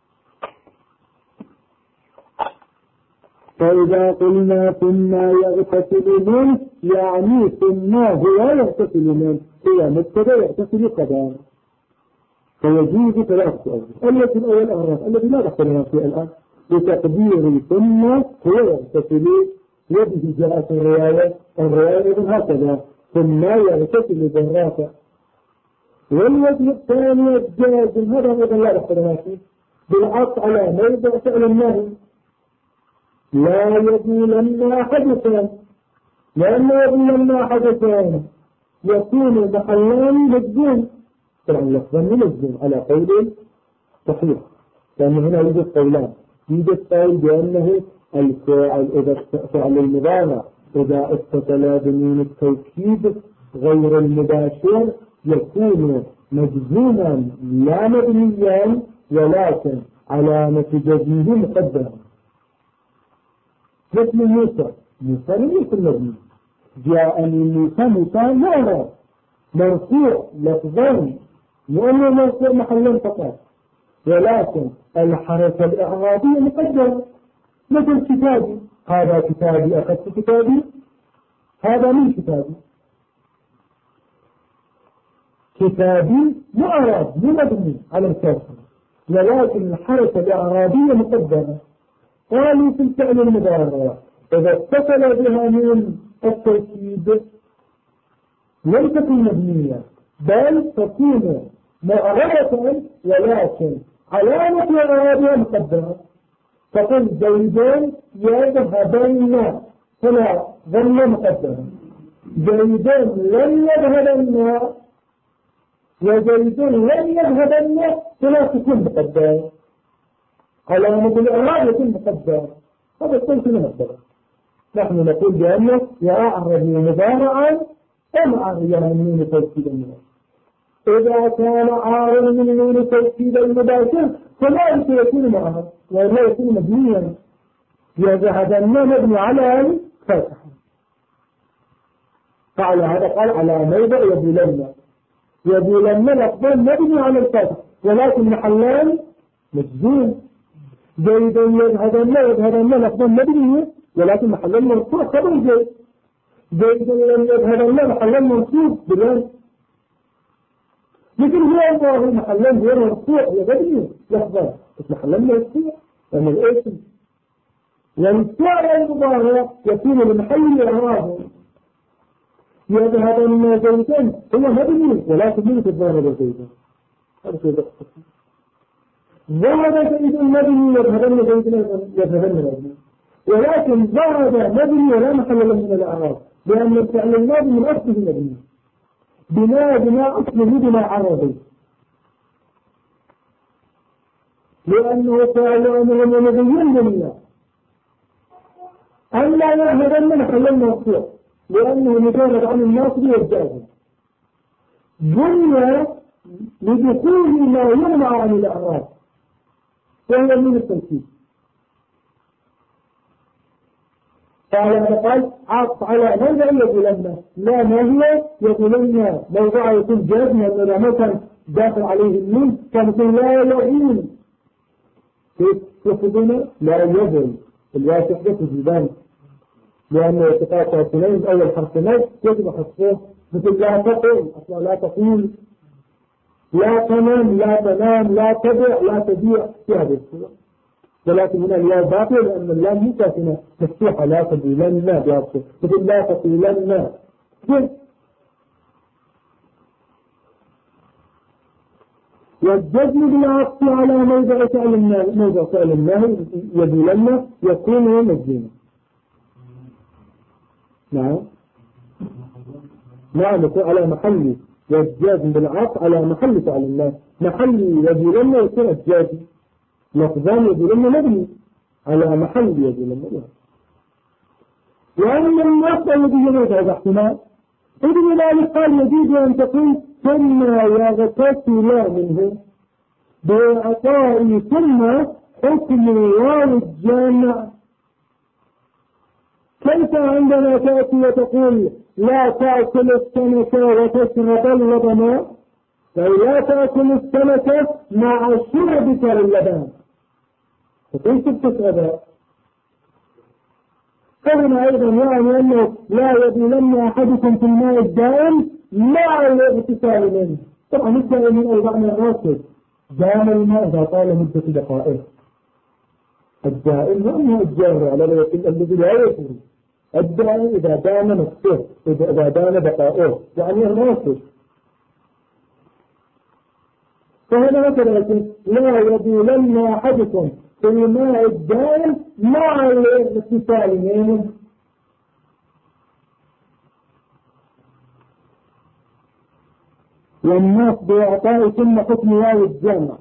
فإذا قلنا ثم يغتسل منه يعني ثم هو يغتسل منه، هي مبتدا يغتسل قدام، فيجوز ثلاثة أوجه. التي الأول أعرف الذي لا دخلنا فيه الآن بتقدير ثم هو يغتسل، وبه جاءت الرواية إذن هكذا ثم يغتسل بالرافع. والوجه الثاني الجازم هذا أيضا لا دخلنا فيه بالعطف على موضع فعل النهي، لا يبولن أحدكم، لأن يبولن أحدكم يكون محلان مجزوم، طبعا لفظا مجزوم على قول صحيح، لأن هنا يوجد قولان، يوجد قول بأنه الفاعل إذا فعل المضارع إذا اتصل بنون التوكيد غير المباشر يكون مجزوما لا مبنيا، ولكن علامة جزمه مقدمة، مثل موسى لم يكن مبني، جاءني موسى معرض مرفوع لفظا لأنه مرفوع محلا فقط، ولكن الحركة الإعرابية مقدمة، مثل كتابي، هذا كتابي أخذت كتابي، هذا من كتابي، كتابي معرض مبني على الكسر، ولكن الحركة الإعرابية مقدمة. قالوا في الفعل المضارع إذا اتصل بها من التوكيد لم تكن مبنية بل تكون معربة، ولكن علامة إعرابها مقدمة، تقول زيدان يذهبن هنا ظن مقدمة، زيدان لم يذهبن وزيدان لم يذهبن هنا تكون مقدمة، علامة الإعراب يكون مقدر، هذا الصوت مقدر. نحن نقول بأنه يعرض مضارعا ومعرض من نون توكيد المباشر. إذا كان عارض من نون توكيد المباشر فذلك يكون معرض ولا يكون مبنيا، يذهبن مبني على الفتح، فعلى هذا قال على موضع يبولن لفظا مبني على الفتح، ولكن محلان مجزوم. زيدا يذهبن يذهبن لفظا مبنية ولكن محل مرفوع خبر زيد. زيدا لم يذهبن محل منصوب بالله. مثل هو الله محل غير مرفوع هي مبنية لفظا بس محل مرفوع لأن الاسم والفعل المضارع يكون لمحل إعراب. يذهبن زيدا هو مبني ولكن من تذهب زيدا هذا شيء بس. ذهب زيد مبني يذهبن زيدا يذهبن مبني ولكن ذهب مبني ولا محل له من الإعراب لأن الفعل الماضي من أصله مبني بناء أصله بناء عربي لأنه فعل أمر مبين لله. ألا يذهبن محل المرفوع لأنه مجرد عن الناصب والجازم بني لدخول ما يمنع عن الإعراب وهو من التنفيذ. قال عطف على موضع يقولن لا ما هي يقولن موضع يكون جازم لأنه مثلا داخل عليه النون كان يقول لا يعين كيف يفضون لا يذل الواسع في الزبان لأنه يتقاطع اثنين أول حرفين يجب حفظه مثل لا تقل أصلا لا تقول لا تنام لا تنام لا تبع لا تبيع في هذه الصورة. ولكن هنا الياء باقية لأن اللام مو ساكنة مفتوحة لا تقولن بأصل مثل لا تقولن. والجزم بالعطف على موضع فعل النهي يقولن يكون مجزوما. نعم يكون على محل والجازم بالعطف على محل فعل الله محل يقولن يكون الجازم لفظان يقولن مبني على محل يقولن. وأن النص الذي يريد هذا احتمال ابن ذلك قال يجوز أن تقول ثم يغتسل منه بإعطاء ثم حكم واو الجامع. كيف عندما تأتي وتقول لا تأكل السمكة وتشرب اللبن أي لا تأكل السمكة مع شربك للبن فكيف تشربها؟ فهنا أيضا يعني أنه لا يبولن أحدكم في الماء الدائم مع الاغتسال منه. طبعا الدائم أيضا الراسل دام الماء إذا طال مدة دقائق. الدائم هو الجاري على الذي لا يفعل. الدائم إذا دام نفسه إذا دام دقائق يعني الراسل. فهنا مثلا لا يبولن أحدكم في الماء الدائم مع الاغتسال منه. والناس بإعطاء ثم حكم واو الجامع.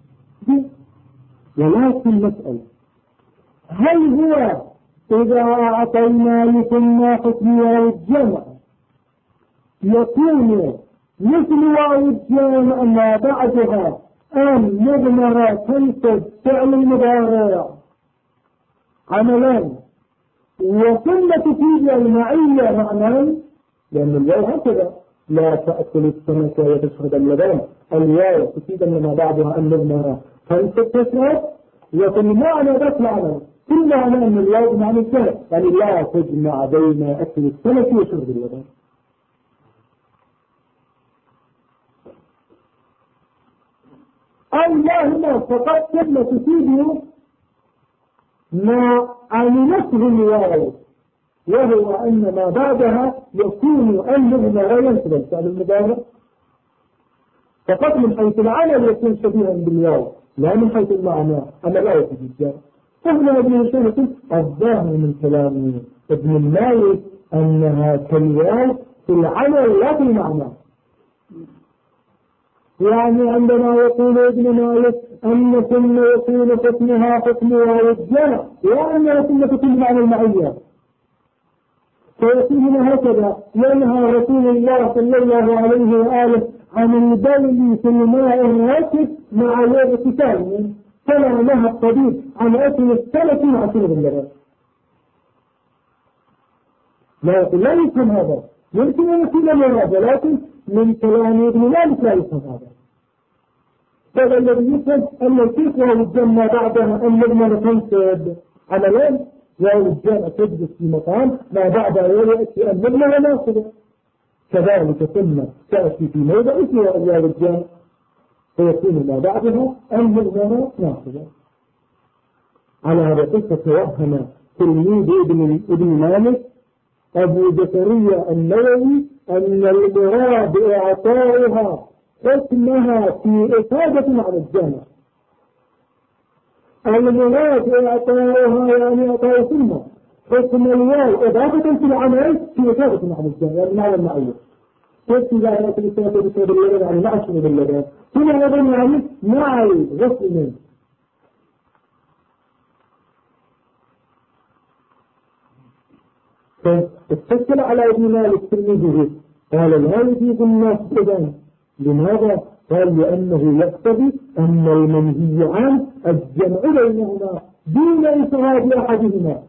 ولكن مسألة هل هو إذا أعطينا لثم حكم واو الجامع يكون مثل واو الجامع ما بعدها أن مضمرة تنسب فعل المضارع عملان وثم تفيد المعية معنى لأن الواو هكذا لا تأكل السمكة وتشرب اللبن الواو تفيد ما بعدها أن مضمرة تنسب تشرب وفي معنى ذات العمل كل معنى أن الواو معنى السمك يعني لا تجمع بين أكل السمكة وشرب اللبن. اللهم فقط كلمة تفيد ما عملته الواو وهو أن ما بعدها يكون المضمر ينسب الفعل المضارع فقط من حيث العمل يكون شبيها بالواو لا من حيث المعنى أما لا يفيد الجار. فهنا ابن الشيخ الظاهر من كلام ابن المالك أنها كالواو في العمل لا في المعنى. يعني عندما يقول ابن مالك أن ثم يكون حكمها حكم واو الجمع وأنها ثم تكون معنى المعية فيكون هكذا ينهى رسول الله صلى الله عليه وآله عن البول في الماء الراكد مع الاغتسال فلا نهى الطبيب عن أكل السلة مع شرب اللبن. لا يفهم هذا يمكن أن يكون مراد ولكن من كلام ابن مالك لا يفهم هذا هذا الذي يفهم أن الكيف وهو الجنة بعدها أن نضمن تنسب عملان وهو الجنة تجلس في مكان ما بعدها يأتي أن نضمن ناصبة كذلك ثم تأتي في موضع اسمها أولاد الجنة فيكون ما بعدها أن نضمن ناصبة. على هذا قصة توهم تلميذ ابن مالك أبو زكريا النووي أن المراد إعطائها حكمها في إفادة على الجامع. المراد إعطائها يعني إعطاء ثم حكم الواو إضافة في العمل في إفادة على الجامع يعني معنى المعية. كيف إذا أردت الإسلام بسبب اللبن يعني مع الشرب اللبن ثم أيضا يعني مع الغسل منه. فاستشكل على ابن مالك تلميذه قال لا يجيز الناس إذن. لماذا؟ قال لأنه يقتضي أن المنهي عنه الجمع بينهما دون إفراد أحدهما.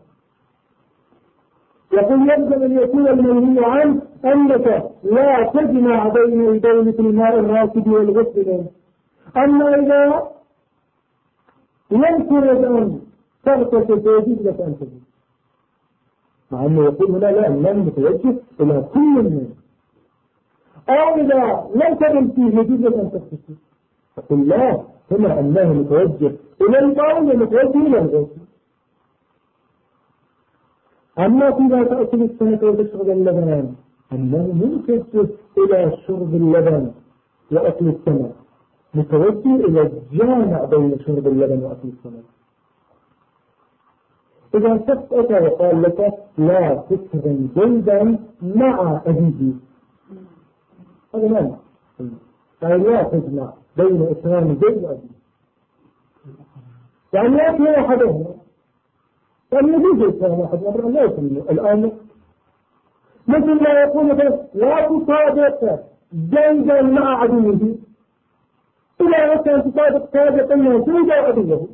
يقول يلزم أن يكون المنهي عنه أنك لا تجمع بين البول في الماء الراكد والغسل. أما إذا لم ترد أن تغتسل فيجوز لك أن تجمع. مع أنه يقول هنا لا النام متوجه إلى كل منه. أو إذا لم تكن فيه يجوز أن تغتسل. فقل لا هنا أنه متوجه إلى البول ومتوجه إلى الغسل. أما إذا تأكل السنة وتشرب اللبن أنه متوجه إلى شرب اللبن وأكل السنة متوجه إلى الجامع بين شرب اللبن وأكل السنة. إذا سقط وقال لك لا تكرم جلدا مع أبيه هذا ما يعني لا تجمع بين إكرام جلد وأبيه يعني يأتي أحدهما يعني يجوز إكرام أحدهما لا يكرم الآن مثل ما يقول لا تصادق جلدا مع عدوه إذا كان تصادق صادقا جلد وعدوه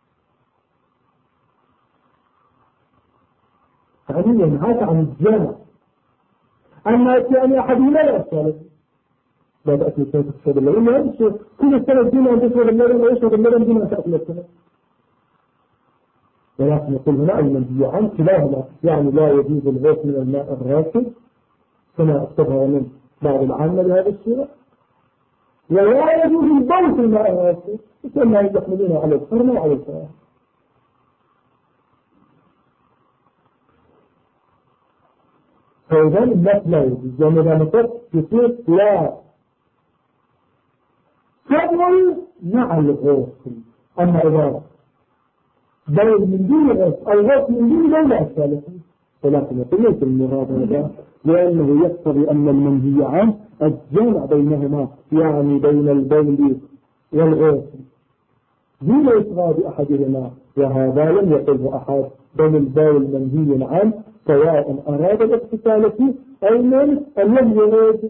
يعني ينهاك عن الجامع. أما يعني أحدهما لا أشكال لا تأكل السنة تشرب اللبن ما يشرب كل السنة دون أن تشرب اللبن ويشرب اللبن دون أن تأكل السنة. ولكن يقول هنا المنهي عن كلاهما يعني لا يجوز الغسل من الماء الراكد كما أكتبها من بعض العامة بهذا الصورة ولا يجوز البول في الماء الراكد كما يحملون على الحرمة وعلى الكراهة. فإذا الناس لا يجوز يعني إذا نفت يصير لا تبول مع الغسل. أما إذا بول من دون غسل أو غسل من دون بول لا أشكال فيه. ولكن يقول ليس المراد هذا لأنه يقتضي أن المنهي عنه الجمع بينهما يعني بين البول والغسل دون إفراد أحدهما وهذا لم يقله أحد بل البول منهي عنه سواء أراد الاغتسال فيه أو لم يريد.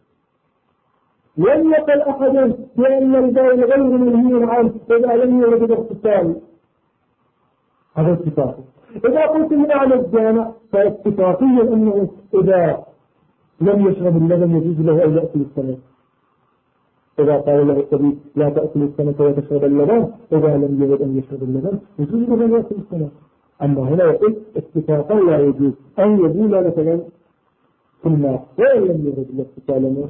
لم يقل أحد بأن البول غير منهي عنه إذا لم يرد الاغتسال هذا اتفاقي. إذا قلت معنى الجامع فاتفاقيا أنه إذا لم يشرب اللبن يجوز له أن يأكل السنة. إذا قال له الطبيب لا تأكل السنة وتشرب اللبن إذا لم يرد أن يشرب اللبن يجوز له أن يأكل السنة. أما هنا يقول اتفاقا لا يجوز أن يبول مثلا في الماء وإن لم يرد الاغتسال منه.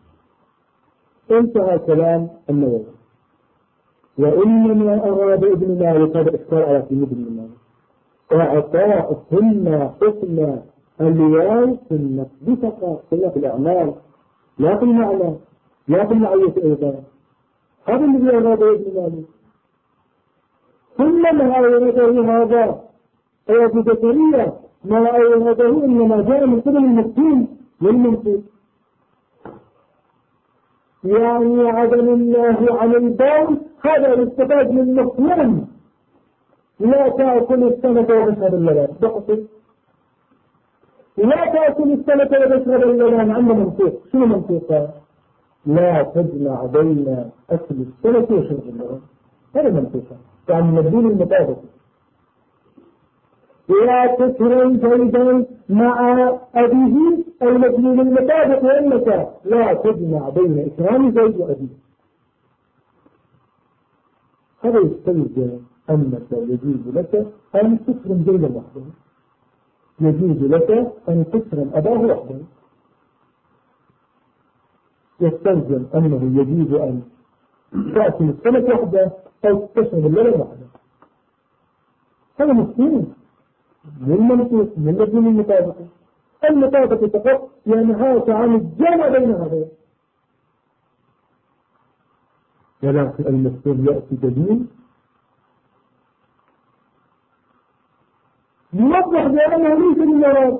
انتهى كلام النووي. وإنما أراد ابن مالك هذا إشكال على كلمة ابن مالك إعطاء ثم حكم الواو في النصب فقط في الأعمال لا في المعنى لا في المعية أيضا. هذا الذي أراد ابن مالك. ثم ما أورده هذا أبو زكريا ما أورده إنما جاء من قبل المكتوم والمنطوق يعني عدم الله عن البول هذا الاستفاد من مفهوم لا تأكل السنة وتشرب اللبن بقصد لا تأكل السنة وتشرب اللبن عنده منطوق. شنو منطوق؟ لا تجمع بين أكل السنة وشرب اللبن هذا منطوق يعني مدين المطابق. لا تكرم جيدا مع أبيه المدين المطابق وإنك لا تجمع بين إكرام زوج وأبيه. هذا يستلزم أنك يجوز لك أن تكرم زيدا وحده، يجوز لك أن تكرم أباه وحده، يستلزم أنه يجوز أن تأتي السنة وحده أو تشرب الليلة وحده. هذا مفهوم من منطوق من مدين المطابقة. المطابقة فقط ينهاك عن الجمع بين هذين، ولكن المفهوم يأتي دليل يوضح بأنه ليس بالمراد،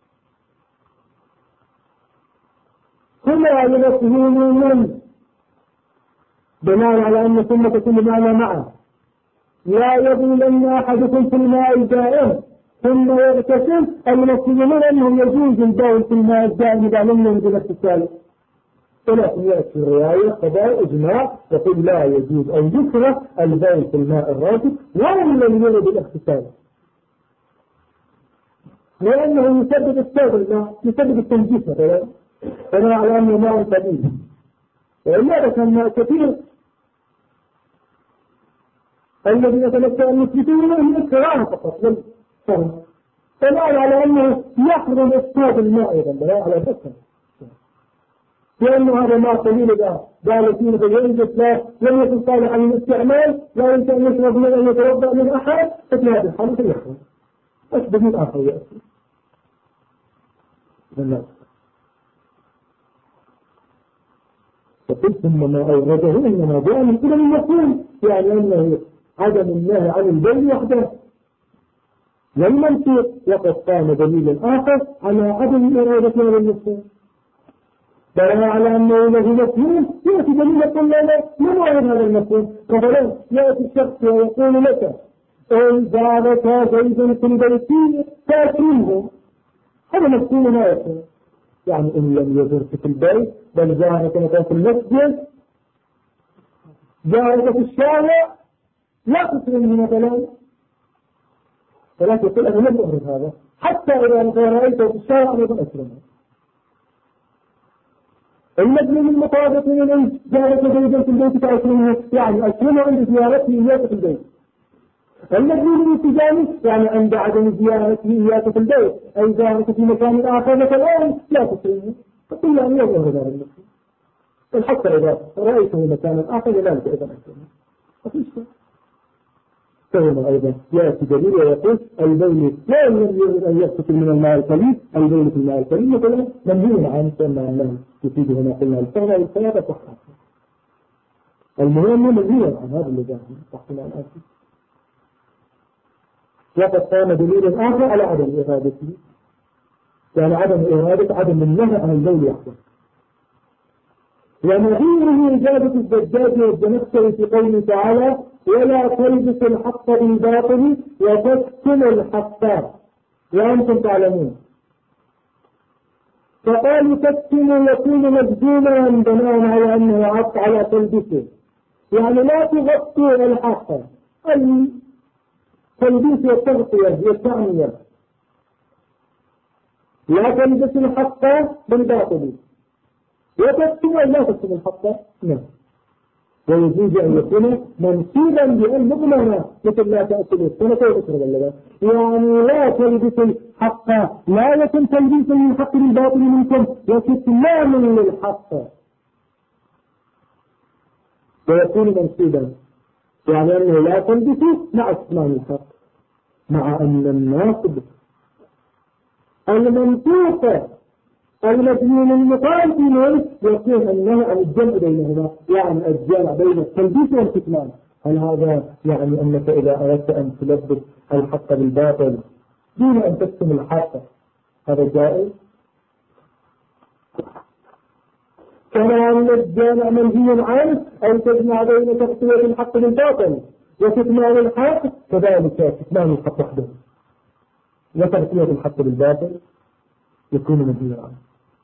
كلها يمفهمون بناء على أن ثم تكون معنا معه. لا يظلن أحدكم في الماء الدائم ثم يغتسل، المسلمون أنه يجوز البول في الماء الدائم إذا لم يوجد اغتسال، ولكن يأتي الرواية قضاء إجماع يقول لا يجوز أو يكره البول في الماء الراكد ولم يرد الاغتسال، لأنه يسبب السبب الماء، يسبب التنجيس مثلا، فما على أنه ماء قليل، وإلا كان ماء كثير الذي يتمتع المسلمين من الكراهة فقط للفهم، فما على أنه يحرم إسقاط الماء أيضا لا على ذكر، لأنه هذا ماء قليل إذا قال فيه فينجس لا لم يكن صالحا للاستعمال، لا يمكن أن يشرب من أن يتوضأ من أحد، ففي هذه الحالة فيحرم. بس بدون آخر يأتي بالله. فقلت ثم ما أورده إنما جاء من قبل المفهوم، يعني أنه عدم النهي عن البول وحده والمنطق، وقد قام دليل آخر على عدم إرادة هذا المفهوم، بل على أنه له مفهوم يأتي دليل يقول لا من وعد هذا المفهوم. مثلا يأتي الشخص ويقول لك إن زارك زيد في البيت فأكرمه، هذا مفهوم لا يفهم، يعني إن لم يزرك في البيت بل زارك مثلا في المسجد، زارك في الشارع لا تكرمه مثلا، ولكن يقول أنا لم أعرف هذا، حتى إذا رأيته في الشارع أيضا أكرمه. المجنون المطابق من أن زارك زيدا في البيت فأكرمه، يعني أكرمه عند زيارته إياك في البيت. المجنون الانتجامي يعني عند عدم زيارته إياك في البيت أي زارك في مكان آخر مثلا لا تكرمه، فقل له أن يظهر هذا المسلم، بل حتى إذا رأيته مكان آخر لذلك أيضا أكرمه. فهنا أيضا يأتي دليل ويقول البول لا يريد أن يغتسل من الماء القليل، البول في الماء القليل مثلا منهي عنه أنه يفيد هنا قلنا الفرع والفياضة صحة. المهم منهي عن هذا اللي جاء تحصيل عن أسف. وقد قام دليل آخر على عدم إرادته، يعني عدم إرادة عدم النهي عن البول وحده. ونظيره إجابة الزجاج والزمخشري في قوله تعالى ولا تلبسوا الحق بالباطل وتكتموا الحق وأنتم تعلمون، فقالوا تكتموا يكون مجزوما بناء على أنه عطف على تلبسه، يعني لا تغطوا الحق، التلبيس والتغطية والتعنية، لا تلبسوا الحق بالباطل وتكتموا لا تكتموا الحق، نعم. ويجوز أن يكون منصوبا بأن مضمنة مثل لا تأكل السنة وتشرب اللبن، يعني لا تلبس الحق، لا يكن تلبيسا للحق بالباطل منكم وكتمان للحق، ويكون منصوبا يعني أنه لا تلبس مع كتمان الحق، مع أن الناصب المنطوق المجنون المقاتل يكون أنه عن الجمع بينهما، يعني الجمع بين التلبيس والكتمان. هل هذا يعني أنك إذا أردت أن تلبس الحق بالباطل دون أن تكتم الحق هذا جائز؟ كما أن الجامع منهي عنه أن تجمع بين تغطية الحق بالباطل وكتمان الحق، كذلك كتمان الحق وحده وتغطية الحق بالباطل يكون منهي عنه.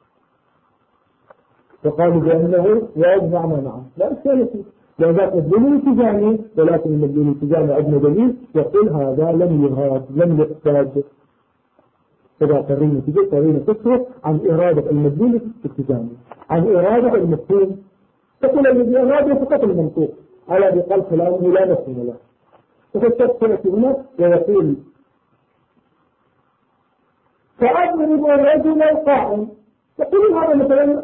فقالوا بأنه يجمع معه لا إشكال فيه، لذلك مدلول التجاني، ولكن المدلول التجاني عندنا دليل يقول هذا لم يراد لم يحتاج، إذا قرينا تجد قرينا تصرف عن إرادة المدلول التجاني عن إرادة المفهوم، تقول الذي أراده فقط المنطوق، على بقلب كلامه لا مفهوم له. وفالشخص يأتي هنا ويقول فأضرب الرجل القائم، يقول هذا مثلا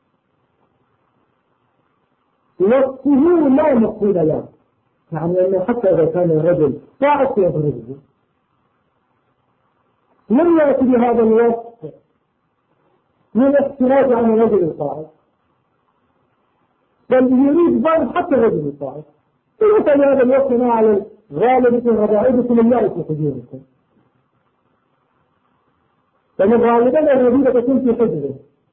وصفه لا مفهوم له، يعني أنه حتى إذا كان الرجل قاعد يضربه لم يأتي بهذا الوصف من الاحتراز عن الرجل القاعد، بل يريد ضرب حتى الرجل القاعد. فمثل هذا الوصف ما على غالبة ربائبكم الله في حجوركم، لأن غالبا الربيبة تكون في حجره،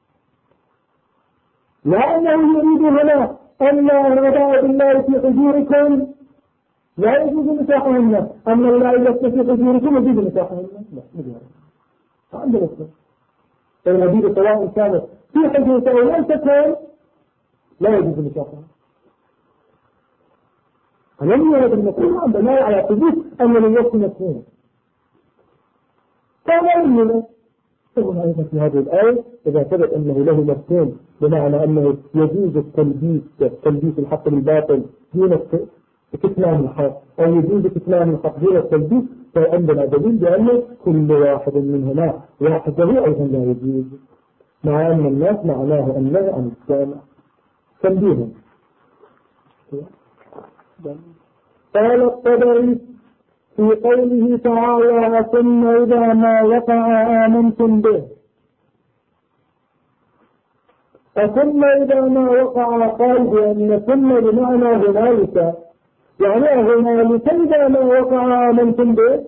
لأنه يريد هنا أن ربائب الله في حجوركم لا يجوز نكاحهن، أن الله يجوز في حجوركم يجوز نكاحهن. لا مجرد عندنا اسم الربيبة سواء كانت في حجورك أو لم تكن لا يجوز نكاحها. فلم يرد المفهوم بناء على ثبوت أن من يكون مفهوم، فلا يمكن ثم أيضا في هذه الآية إذا ثبت أنه له مفهوم بمعنى أنه يجوز التلبيس الحق بالباطل دون كتمان الحق، أو يجوز كتمان الحق دون التلبيس، فعندنا دليل بأنه كل واحد منهما وحده أيضا لا يجوز، مع أن الناس معناه أنه عن السامع تنبيها. قال الطبري في قوله تعالى ثم إذا ما وقع آمنتم به، ثم إذا ما وقع قال بأن ثم بمعنى هنالك، يعني هنالك إذا ما وقع آمنتم به.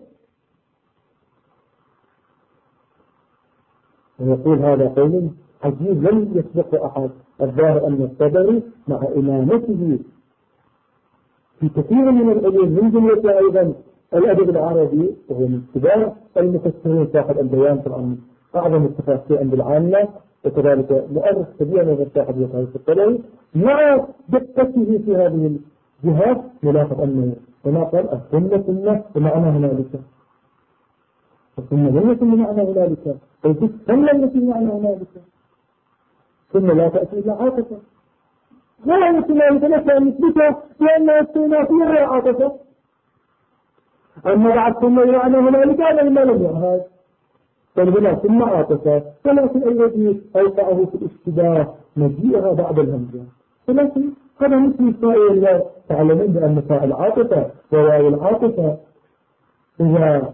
ويقول هذا قول عجيب لم يسبق أحد. الظاهر أن الطبري مع إمامته في كثير من العلوم من جملة أيضا الأدب العربي، وهو من كبار المفسرين صاحب البيان طبعا أعظم التفاسير عند العامة، وكذلك مؤرخ كبير من صاحب يقول الطبري، مع دقته في هذه الجهات يلاحظ أنه كما قال السنة بمعنى هنالك، السنة بمعنى هنالك، السنة التي بمعنى هنالك، ثم لا تأتي إلا عاطفة، لا يمكن أن يتنسى نسبته لأنه استئنافية غير عاطفة. أما بعد ثم يعني هنالك هذا ما لم يعهد، فالهنا ثم عاطفة، ولكن الذي أوقعه في الاشتباه مجيئها بعد الهمزة، ولكن هذا مثل سائر الله. تعلمون بأن فاعل العاطفة وواو العاطفة إذا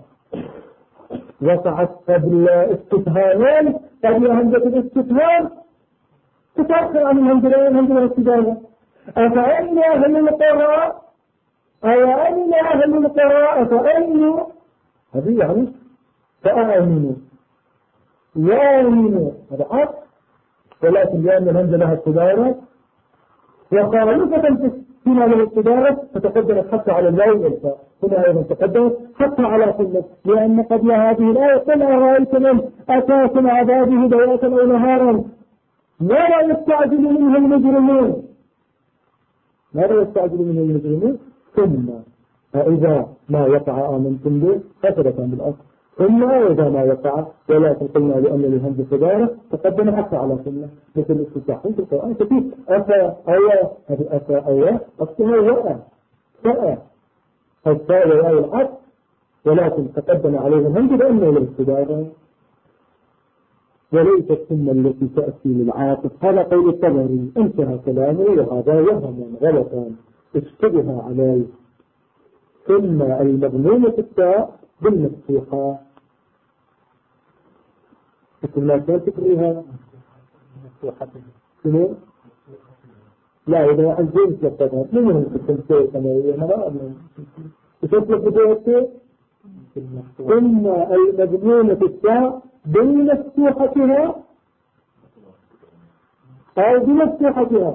وقعت قبل استفهامان قبل همزة الاستفهام تتأخر عن الهمزة الاستدامة. أفأين أهل القراء أين أهل القراء فأين هذه يعني فأمنوا يامنوا هذا عطف، ولكن لأن الهمزة لها استدامة وخالفة فيما له استدامة فتقدمت حتى على الواو والفاء، هنا أيضا تقدمت حتى على كل، لأن قبل هذه الآية قل أرأيت من أتاكم عذابه بياتا أو نهارا ماذا يستعجل منه المجرمون، ماذا يستعجل منه المجرمون. ثم إذا ما وقع آمنتم به فثبت عن الأصل، ثم إذا ما وقع ولكن قلنا بأن الهمزة صدارة تقدم حتى على سنة مثل الاستفتاحين في القرآن كثير. أفا أيا هذه أفا أيا أصلها وأ فأ الفاء وواو العطف، ولكن تقدم عليه الهمزة بأنه الاستدارة وليس السنة التي تأتي للعاطف. هذا قول الطبري انتهى كلامه، وهذا وهم غلطا اشتبه عليه. ثم المضمومة التاء بالمفتوحة مثل ما كان تكريها مفتوحة شنو؟ لا إذا واحد زين تلقتها من التمثيل ثانوية مرة وتطلق بدايته. ثم المضمومة التاء بمفتوحتها أو بمفتوحتها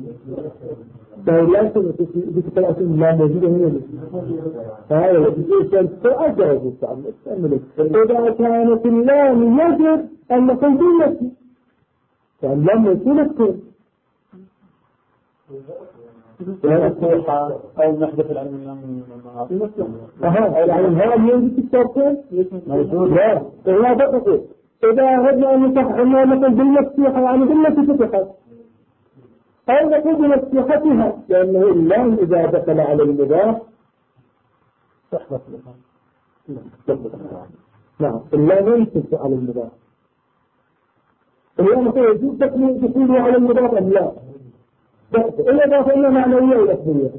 فلا بتقرأ لا موجودة هنا هذا الشيء فأجرز إذا كانت اللام يجب أن نقول بالتي يعني لم يكون الكل أو نحدث العلم من يعني هل يوجد التركين؟ لا لا تقصد إذا أردنا أن نصحح أنه نقول بالمفتوحة يعني بالتي فتحت أو نقول بمفتوحتها لأنه اللام إذا دخل على المضاف تحدث لها. نعم اللام يمسك على المضاف. اليوم يجوز دخوله على المضاف أم لا؟ إلا إضافة إلا معنوية ولفظية.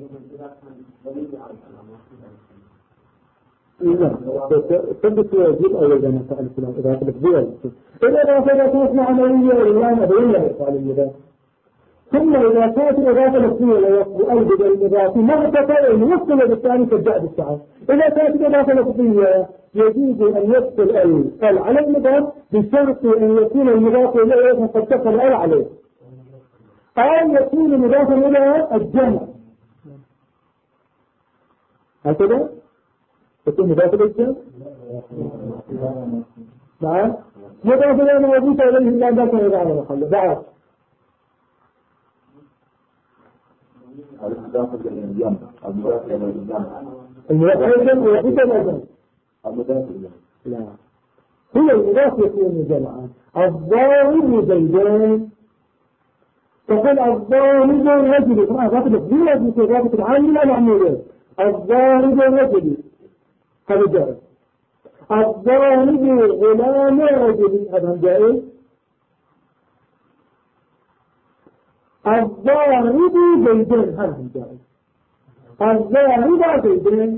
لا ثبت واجب أو إذا ما فعل فلان إضافة لفظية. إلا إضافة إذا كانت معنوية والله أبين لا يفعل المضاف. ثم إذا كانت الإضافة لفظية لا يقبل ألبد المضاف مرتفع يوصل بالثاني كالجاء بالسعر. إذا كانت الإضافة لفظية يجوز أن يفصل ال على المضاف بشرط أن يكون المضاف إليه قد دخل ال عليه، أو يكون مضافا إلى الجمع هكذا يكون مضافا إلى الجمع. نعم مضافا إلى ما يضيف إليه إلا أن ذاك إذا على محله بعد المضاف إلى الجمع المضاف إلى الجمع المضاف إلى لا هو المضاف يكون جمعا. الضارب زيدان تقول الضارب رجل طبعا ضابط الضيرة بضابط العامل العمولين. الضارب رجل هذا جائز. الضارب غلام رجل هذا جائز. الضارب زيدان هذا جائز. الضارب زيدان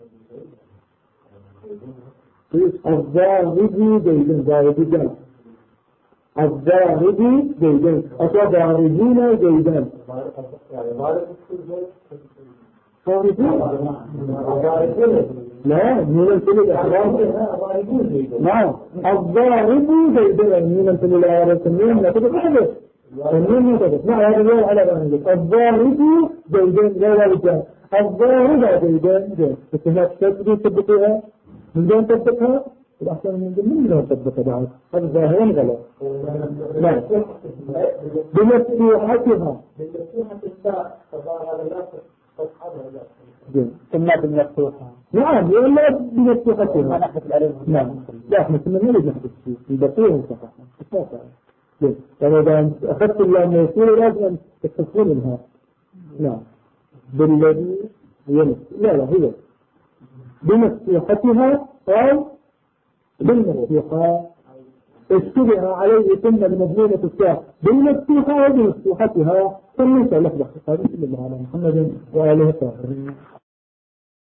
الضارب زيدان ضارب جمع. الضارب زيدان أصلا ضاربين زيدان لا من الفيل الإحرام نعم الضارب زيدان من الفيل الإحرام تنين لا تتحدث تنين تتحدث نعم هذا اليوم على ذلك الضارب زيدان لا رجال الضارب زيدان بس هناك تبدو تبقيها من دون تبقيها الأحسن من دون تبقى بعد هذا ظاهرا غلط. نعم بمفتوحتها كنا بالمفتوحة نعم ولا بمفتوحتها نعم لا احنا كنا نريد نحدث فيه البقيه صحيح يعني إذا أخذت الله ما يصير لازم تستفون منها. نعم بالذي يمس لا هي بمفتوحتها أو بالمفتوحة اشتبه عليه ثم المضمونة الساعة بالمفتوحة وبمفتوحتها ثم يسأل لك هذه اللي معنا محمد وآله الطاهرين.